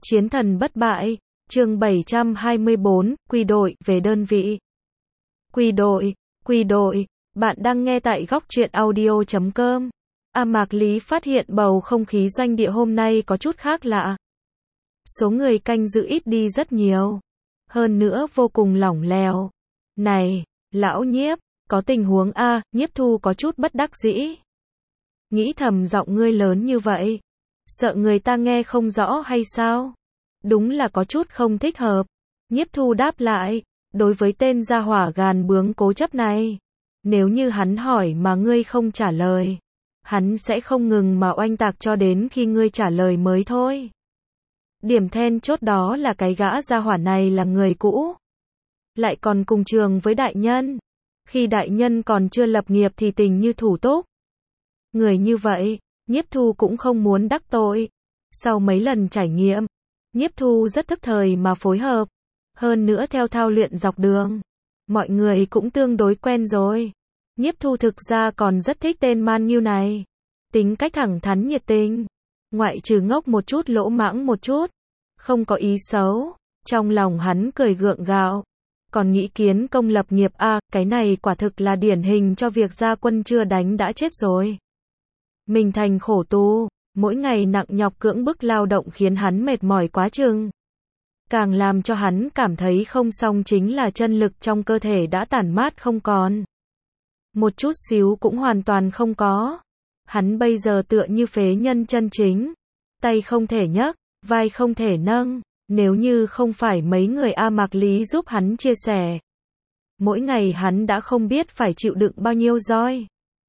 Chiến thần bất bại, chương 724, quy đội, về đơn vị. Quy đội, bạn đang nghe tại góc truyện audio.com. Mạc Lý phát hiện bầu không khí doanh địa hôm nay có chút khác lạ. Số người canh giữ ít đi rất nhiều. Hơn nữa vô cùng lỏng lẻo. Này, lão Nhiếp, có tình huống a? Nhiếp Thu có chút bất đắc dĩ. Nghĩ thầm giọng ngươi lớn như vậy. Sợ người ta nghe không rõ hay sao? Đúng là có chút không thích hợp. Nhiếp Thu đáp lại, đối với tên gia hỏa gàn bướng cố chấp này. Nếu như hắn hỏi mà ngươi không trả lời, hắn sẽ không ngừng mà oanh tạc cho đến khi ngươi trả lời mới thôi. Điểm then chốt đó là cái gã gia hỏa này là người cũ. Lại còn cùng trường với đại nhân. Khi đại nhân còn chưa lập nghiệp thì tình như thủ túc. Người như vậy, Nhiếp Thu cũng không muốn đắc tội. Sau mấy lần trải nghiệm, Nhiếp Thu rất thức thời mà phối hợp. Hơn nữa theo thao luyện dọc đường, mọi người cũng tương đối quen rồi. Nhiếp Thu thực ra còn rất thích tên Man Nghiêu này. Tính cách thẳng thắn nhiệt tình. Ngoại trừ ngốc một chút lỗ mãng một chút. Không có ý xấu. Trong lòng hắn cười gượng gạo. Còn nghĩ kiến công lập nghiệp cái này quả thực là điển hình cho việc gia quân chưa đánh đã chết rồi. Mình thành khổ tu, mỗi ngày nặng nhọc cưỡng bức lao động khiến hắn mệt mỏi quá chừng. Càng làm cho hắn cảm thấy không xong chính là chân lực trong cơ thể đã tản mát không còn. Một chút xíu cũng hoàn toàn không có. Hắn bây giờ tựa như phế nhân chân chính. Tay không thể nhấc, vai không thể nâng. Nếu như không phải mấy người Mạc Lý giúp hắn chia sẻ, mỗi ngày hắn đã không biết phải chịu đựng bao nhiêu roi.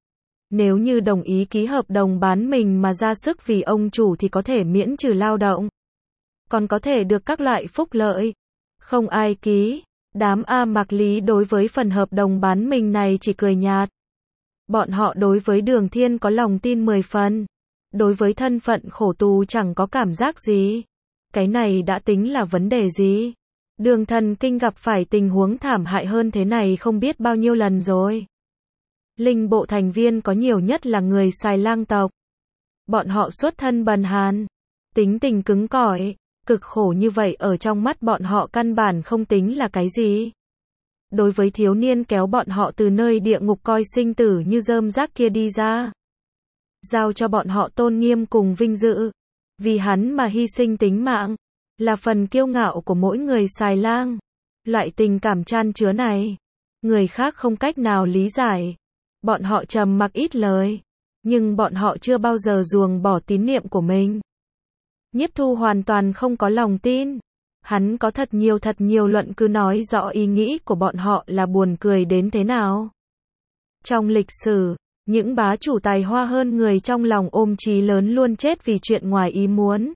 Nếu như đồng ý ký hợp đồng bán mình mà ra sức vì ông chủ thì có thể miễn trừ lao động. Còn có thể được các loại phúc lợi. Không ai ký. Đám Mạc Lý đối với phần hợp đồng bán mình này chỉ cười nhạt. Bọn họ đối với Đường Thiên có lòng tin 10 phần. Đối với thân phận khổ tù chẳng có cảm giác gì. Cái này đã tính là vấn đề gì? Đường Thần Kinh gặp phải tình huống thảm hại hơn thế này không biết bao nhiêu lần rồi. Linh bộ thành viên có nhiều nhất là người Xài Lang tộc. Bọn họ xuất thân bần hàn, tính tình cứng cỏi, cực khổ như vậy ở trong mắt bọn họ căn bản không tính là cái gì. Đối với thiếu niên kéo bọn họ từ nơi địa ngục coi sinh tử như rơm rác kia đi ra, giao cho bọn họ tôn nghiêm cùng vinh dự, vì hắn mà hy sinh tính mạng, là phần kiêu ngạo của mỗi người Xài Lang. Loại tình cảm chan chứa này, người khác không cách nào lý giải. Bọn họ trầm mặc ít lời, nhưng bọn họ chưa bao giờ ruồng bỏ tín niệm của mình. Nhiếp Thu hoàn toàn không có lòng tin. Hắn có thật nhiều luận cứ nói rõ ý nghĩ của bọn họ là buồn cười đến thế nào. Trong lịch sử, những bá chủ tài hoa hơn người trong lòng ôm chí lớn luôn chết vì chuyện ngoài ý muốn.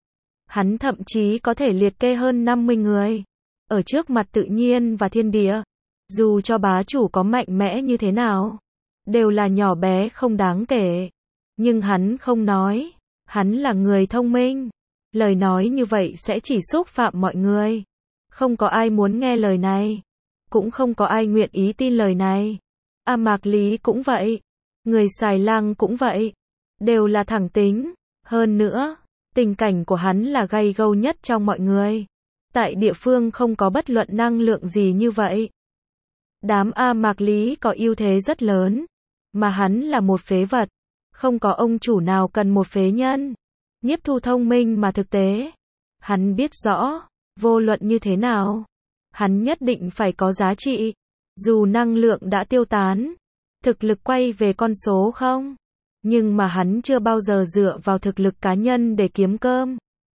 Hắn thậm chí có thể liệt kê hơn 50 người. Ở trước mặt tự nhiên và thiên địa, dù cho bá chủ có mạnh mẽ như thế nào, đều là nhỏ bé không đáng kể. Nhưng hắn không nói. Hắn là người thông minh. Lời nói như vậy sẽ chỉ xúc phạm mọi người. Không có ai muốn nghe lời này. Cũng không có ai nguyện ý tin lời này. Mạc Lý cũng vậy. Người Xài Lang cũng vậy. Đều là thẳng tính. Hơn nữa, tình cảnh của hắn là gay gâu nhất trong mọi người. Tại địa phương không có bất luận năng lượng gì như vậy. Đám Mạc Lý có ưu thế rất lớn. Mà hắn là một phế vật. Không có ông chủ nào cần một phế nhân. Nhiếp Thu thông minh mà thực tế. Hắn biết rõ, vô luận như thế nào, hắn nhất định phải có giá trị. Dù năng lượng đã tiêu tán, thực lực quay về con số không. Nhưng mà hắn chưa bao giờ dựa vào thực lực cá nhân để kiếm cơm.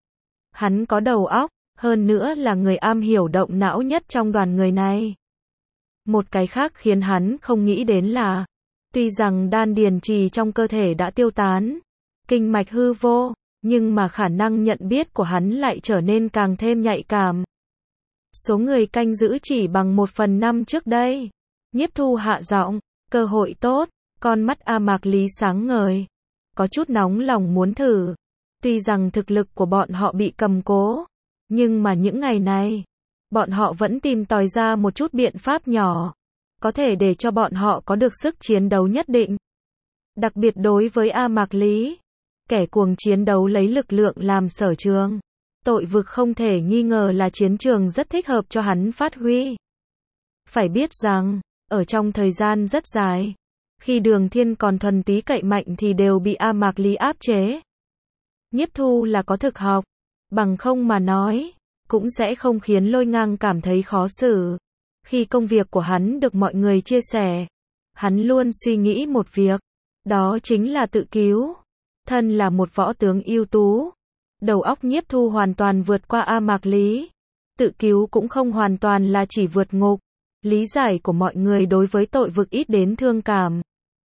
Hắn có đầu óc, hơn nữa là người am hiểu động não nhất trong đoàn người này. Một cái khác khiến hắn không nghĩ đến là, tuy rằng đan điền trì trong cơ thể đã tiêu tán, kinh mạch hư vô, nhưng mà khả năng nhận biết của hắn lại trở nên càng thêm nhạy cảm. Số người canh giữ chỉ bằng 1/5 trước đây. Nhiếp Thu hạ giọng, cơ hội tốt, con mắt Mạc Lý sáng ngời. Có chút nóng lòng muốn thử. Tuy rằng thực lực của bọn họ bị cầm cố, nhưng mà những ngày này, bọn họ vẫn tìm tòi ra một chút biện pháp nhỏ. Có thể để cho bọn họ có được sức chiến đấu nhất định. Đặc biệt đối với Mạc Lý, kẻ cuồng chiến đấu lấy lực lượng làm sở trường. Tội vực không thể nghi ngờ là chiến trường rất thích hợp cho hắn phát huy. Phải biết rằng, ở trong thời gian rất dài, khi Đường Thiên còn thuần túy cậy mạnh thì đều bị A Mạc Lý áp chế. Nhiếp Thu là có thực học, bằng không mà nói, cũng sẽ không khiến Lôi Ngang cảm thấy khó xử. Khi công việc của hắn được mọi người chia sẻ, hắn luôn suy nghĩ một việc, đó chính là tự cứu. Thân là một võ tướng ưu tú, đầu óc Nhiếp Thu hoàn toàn vượt qua A Mạc Lý. Tự cứu cũng không hoàn toàn là chỉ vượt ngục. Lý giải của mọi người đối với tội vực ít đến thương cảm.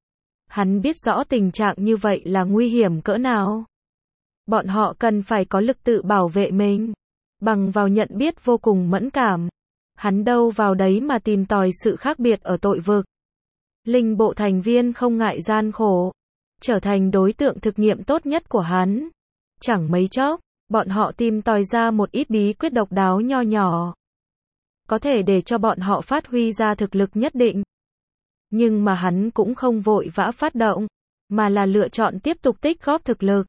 Hắn biết rõ tình trạng như vậy là nguy hiểm cỡ nào. Bọn họ cần phải có lực tự bảo vệ mình, bằng vào nhận biết vô cùng mẫn cảm. Hắn đâu vào đấy mà tìm tòi sự khác biệt ở tội vực. Linh bộ thành viên không ngại gian khổ, trở thành đối tượng thực nghiệm tốt nhất của hắn. Chẳng mấy chốc, bọn họ tìm tòi ra một ít bí quyết độc đáo nho nhỏ, có thể để cho bọn họ phát huy ra thực lực nhất định. Nhưng mà hắn cũng không vội vã phát động, mà là lựa chọn tiếp tục tích góp thực lực.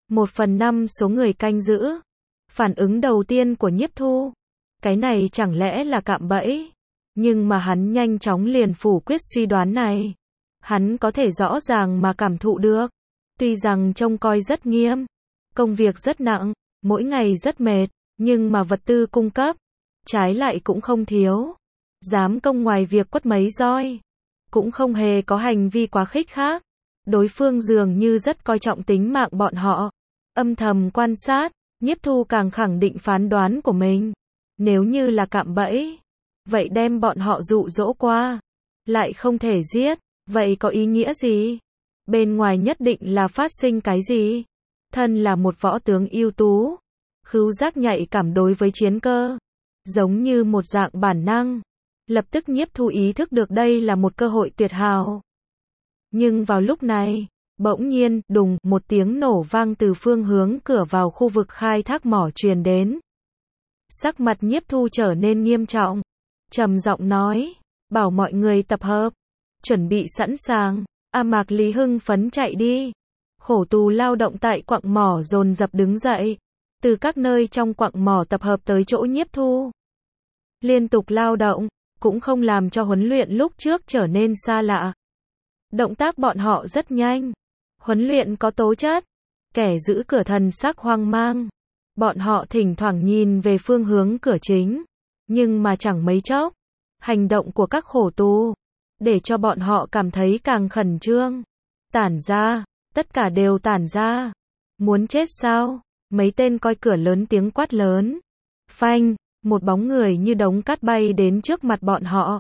1/5 số người canh giữ. Phản ứng đầu tiên của Nhiếp Thu, cái này chẳng lẽ là cạm bẫy? Nhưng mà hắn nhanh chóng liền phủ quyết suy đoán này. Hắn có thể rõ ràng mà cảm thụ được. Tuy rằng trông coi rất nghiêm, công việc rất nặng, mỗi ngày rất mệt, nhưng mà vật tư cung cấp, trái lại cũng không thiếu. Giám công ngoài việc quất mấy roi, cũng không hề có hành vi quá khích khác. Đối phương dường như rất coi trọng tính mạng bọn họ. Âm thầm quan sát, Nhiếp Thu càng khẳng định phán đoán của mình. Nếu như là cạm bẫy, vậy đem bọn họ dụ dỗ qua, lại không thể giết, vậy có ý nghĩa gì? Bên ngoài nhất định là phát sinh cái gì? Thân là một võ tướng ưu tú, khứu giác nhạy cảm đối với chiến cơ, giống như một dạng bản năng. Lập tức Nhiếp Thu ý thức được đây là một cơ hội tuyệt hảo. Nhưng vào lúc này, bỗng nhiên, đùng, một tiếng nổ vang từ phương hướng cửa vào khu vực khai thác mỏ truyền đến. Sắc mặt Nhiếp Thu trở nên nghiêm trọng, trầm giọng nói, bảo mọi người tập hợp, chuẩn bị sẵn sàng. A Mạc Lý hưng phấn chạy đi. Khổ tù lao động tại quặng mỏ dồn dập đứng dậy, từ các nơi trong quặng mỏ tập hợp tới chỗ Nhiếp Thu. Liên tục lao động, cũng không làm cho huấn luyện lúc trước trở nên xa lạ. Động tác bọn họ rất nhanh, huấn luyện có tố chất. Kẻ giữ cửa thần sắc hoang mang. Bọn họ thỉnh thoảng nhìn về phương hướng cửa chính, nhưng mà chẳng mấy chốc, hành động của các khổ tù để cho bọn họ cảm thấy càng khẩn trương. Tản ra, tất cả đều tản ra. Muốn chết sao? Mấy tên coi cửa lớn tiếng quát lớn. Phanh, một bóng người như đống cát bay đến trước mặt bọn họ.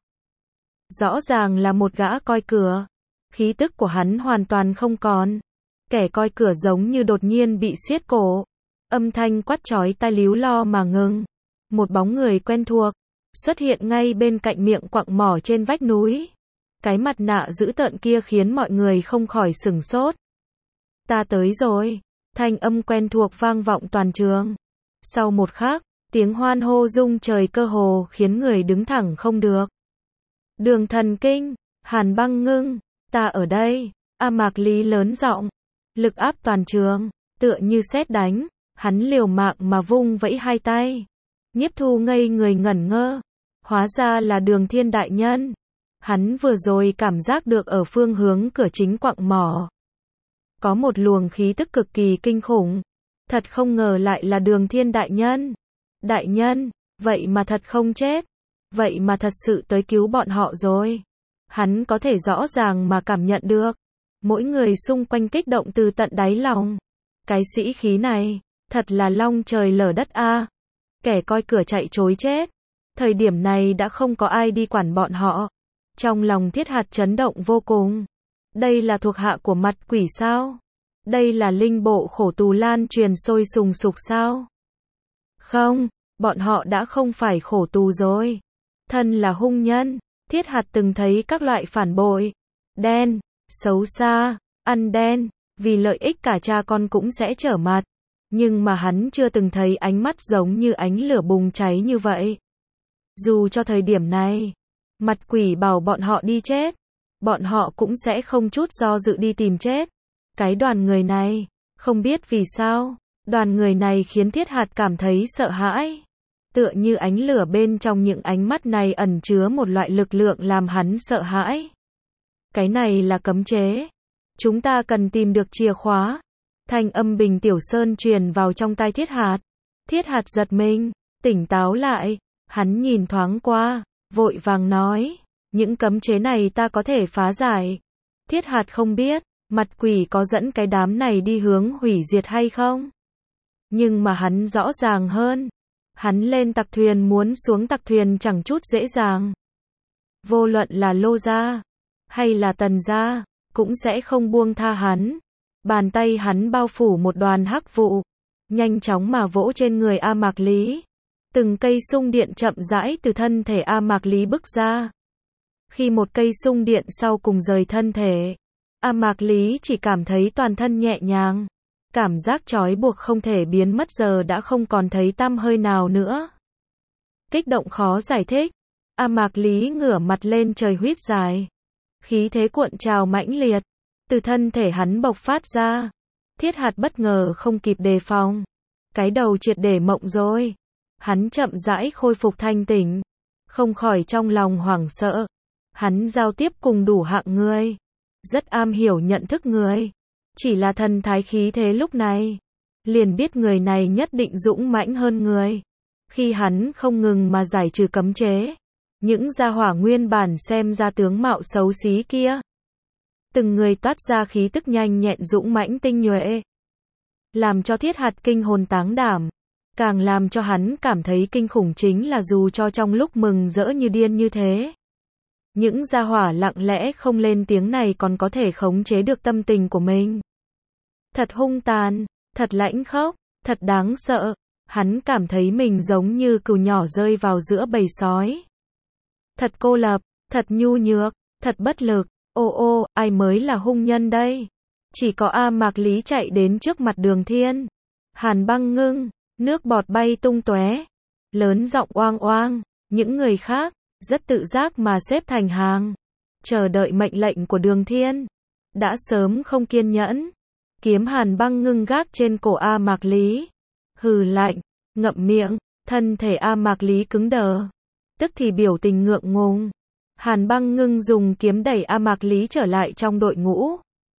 Rõ ràng là một gã coi cửa. Khí tức của hắn hoàn toàn không còn. Kẻ coi cửa giống như đột nhiên bị siết cổ. Âm thanh quát chói tai líu lo mà ngừng. Một bóng người quen thuộc xuất hiện ngay bên cạnh miệng quặng mỏ trên vách núi. Cái mặt nạ dữ tợn kia khiến mọi người không khỏi sửng sốt. Ta tới rồi. Thanh âm quen thuộc vang vọng toàn trường. Sau một khắc, tiếng hoan hô rung trời cơ hồ khiến người đứng thẳng không được. Đường Thần Kinh, Hàn Băng Ngưng, ta ở đây. A Mạc Lý lớn giọng, lực áp toàn trường, tựa như sét đánh. Hắn liều mạng mà vung vẫy hai tay. Nhiếp Thu ngây người ngẩn ngơ. Hóa ra là Đường Thiên đại nhân. Hắn vừa rồi cảm giác được ở phương hướng cửa chính quặng mỏ có một luồng khí tức cực kỳ kinh khủng. Thật không ngờ lại là Đường Thiên đại nhân. Đại nhân, vậy mà thật không chết. Vậy mà thật sự tới cứu bọn họ rồi. Hắn có thể rõ ràng mà cảm nhận được. Mỗi người xung quanh kích động từ tận đáy lòng. Cái sĩ khí này, thật là long trời lở đất a. Kẻ coi cửa chạy trối chết. Thời điểm này đã không có ai đi quản bọn họ. Trong lòng Thiết Hạt chấn động vô cùng. Đây là thuộc hạ của mặt quỷ sao? Đây là linh bộ khổ tù lan truyền sôi sùng sục sao? Không, bọn họ đã không phải khổ tù rồi. Thân là hung nhân. Thiết Hạt từng thấy các loại phản bội, đen, xấu xa, ăn đen, vì lợi ích cả cha con cũng sẽ trở mặt. Nhưng mà hắn chưa từng thấy ánh mắt giống như ánh lửa bùng cháy như vậy. Dù cho thời điểm này, mặt quỷ bảo bọn họ đi chết, bọn họ cũng sẽ không chút do dự đi tìm chết. Cái đoàn người này, không biết vì sao, Đoàn người này khiến Thiết Hạt cảm thấy sợ hãi. Tựa như ánh lửa bên trong những ánh mắt này ẩn chứa một loại lực lượng làm hắn sợ hãi. Cái này là cấm chế. Chúng ta cần tìm được chìa khóa. Thanh âm Bình Tiểu Sơn truyền vào trong tai Thiết Hạt. Thiết Hạt giật mình, tỉnh táo lại. Hắn nhìn thoáng qua, vội vàng nói, những cấm chế này ta có thể phá giải. Thiết Hạt không biết, mặt quỷ có dẫn cái đám này đi hướng hủy diệt hay không. Nhưng mà hắn rõ ràng hơn. Hắn lên tặc thuyền muốn xuống tặc thuyền chẳng chút dễ dàng. Vô luận là Lô gia, hay là Tần gia, cũng sẽ không buông tha hắn. Bàn tay hắn bao phủ một đoàn hắc vụ, nhanh chóng mà vỗ trên người A Mạc Lý. Từng cây xung điện chậm rãi từ thân thể A Mạc Lý bức ra. Khi một cây xung điện sau cùng rời thân thể, A Mạc Lý chỉ cảm thấy toàn thân nhẹ nhàng. Cảm giác trói buộc không thể biến mất giờ đã không còn thấy tăm hơi nào nữa. Kích động khó giải thích. A Mạc Lý ngửa mặt lên trời huýt dài. Khí thế cuộn trào mãnh liệt. Từ thân thể hắn bộc phát ra. Thiết Hạt bất ngờ không kịp đề phòng. Cái đầu triệt để mộng rồi. Hắn chậm rãi khôi phục thanh tỉnh. Không khỏi trong lòng hoảng sợ. Hắn giao tiếp cùng đủ hạng người. Rất am hiểu nhận thức người. Chỉ là thần thái khí thế lúc này. Liền biết người này nhất định dũng mãnh hơn người. Khi hắn không ngừng mà giải trừ cấm chế. Những gia hỏa nguyên bản xem ra tướng mạo xấu xí kia. Từng người toát ra khí tức nhanh nhẹn dũng mãnh tinh nhuệ. Làm cho Thiết Hạt kinh hồn táng đảm. Càng làm cho hắn cảm thấy kinh khủng chính là dù cho trong lúc mừng rỡ như điên như thế. Những gia hỏa lặng lẽ không lên tiếng này còn có thể khống chế được tâm tình của mình. Thật hung tàn, thật lãnh khốc, thật đáng sợ. Hắn cảm thấy mình giống như cừu nhỏ rơi vào giữa bầy sói. Thật cô lập, thật nhu nhược, thật bất lực. Ô ô, ai mới là hung nhân đây? Chỉ có A Mạc Lý chạy đến trước mặt Đường Thiên. Hàn Băng ngưng, nước bọt bay tung tóe. Lớn giọng oang oang, những người khác rất tự giác mà xếp thành hàng, chờ đợi mệnh lệnh của Đường Thiên. Đã sớm không kiên nhẫn. Kiếm Hàn Băng ngưng gác trên cổ A Mạc Lý. Hừ lạnh, ngậm miệng, thân thể A Mạc Lý cứng đờ. Tức thì biểu tình ngượng ngùng. Hàn Băng ngưng dùng kiếm đẩy A Mạc Lý trở lại trong đội ngũ.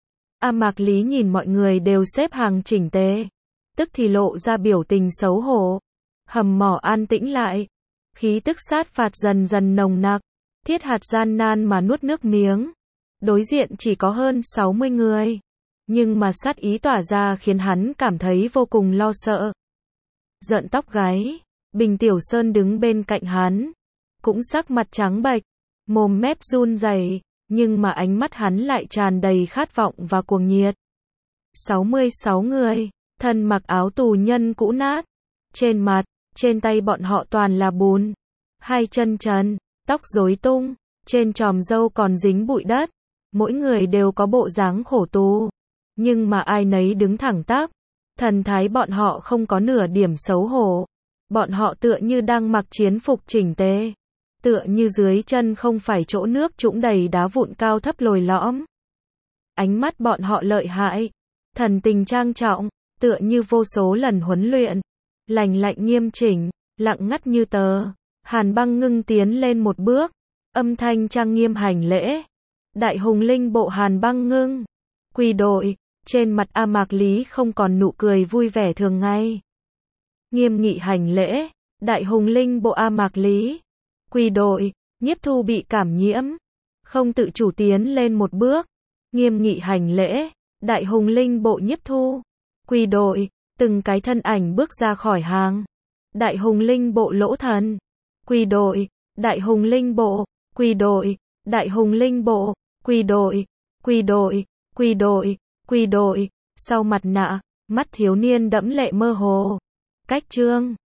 A Mạc Lý nhìn mọi người đều xếp hàng chỉnh tề. Tức thì lộ ra biểu tình xấu hổ. Hầm mỏ an tĩnh lại. Khí tức sát phạt dần dần nồng nặc. Thiết Hạt gian nan mà nuốt nước miếng. Đối diện chỉ có hơn 60 người. Nhưng mà sát ý tỏa ra khiến hắn cảm thấy vô cùng lo sợ. Giận tóc gáy. Bình Tiểu Sơn đứng bên cạnh hắn. Cũng sắc mặt trắng bệch. Mồm mép run rẩy, nhưng mà ánh mắt hắn lại tràn đầy khát vọng và cuồng nhiệt. 66 người, thân mặc áo tù nhân cũ nát. Trên mặt, trên tay bọn họ toàn là bùn. Hai chân trần, tóc rối tung, trên chòm râu còn dính bụi đất. Mỗi người đều có bộ dáng khổ tù. Nhưng mà ai nấy đứng thẳng tắp. Thần thái bọn họ không có nửa điểm xấu hổ. Bọn họ tựa như đang mặc chiến phục chỉnh tề. Tựa như dưới chân không phải chỗ nước trũng đầy đá vụn cao thấp lồi lõm. Ánh mắt bọn họ lợi hại. Thần tình trang trọng. Tựa như vô số lần huấn luyện. Lành lạnh nghiêm chỉnh. Lặng ngắt như tờ. Hàn Băng ngưng tiến lên một bước. Âm thanh trang nghiêm hành lễ. Đại hùng linh bộ Hàn Băng ngưng. Quỳ đội. Trên mặt A Mạc Lý không còn nụ cười vui vẻ thường ngày. Nghiêm nghị hành lễ. Đại hùng linh bộ A Mạc Lý. Quỳ đội. Nhiếp Thu bị cảm nhiễm. Không tự chủ tiến lên một bước. Nghiêm nghị hành lễ. Đại hùng linh bộ Nhiếp Thu. Quỳ đội. Từng cái thân ảnh bước ra khỏi hàng. Đại hùng linh bộ Lỗ Thần. Quỳ đội. Đại hùng linh bộ. Quỳ đội. Đại hùng linh bộ. Quỳ đội. Quỳ đội. Quỳ đội. Quỳ đội. Sau mặt nạ, mắt thiếu niên đẫm lệ mơ hồ. Cách trương.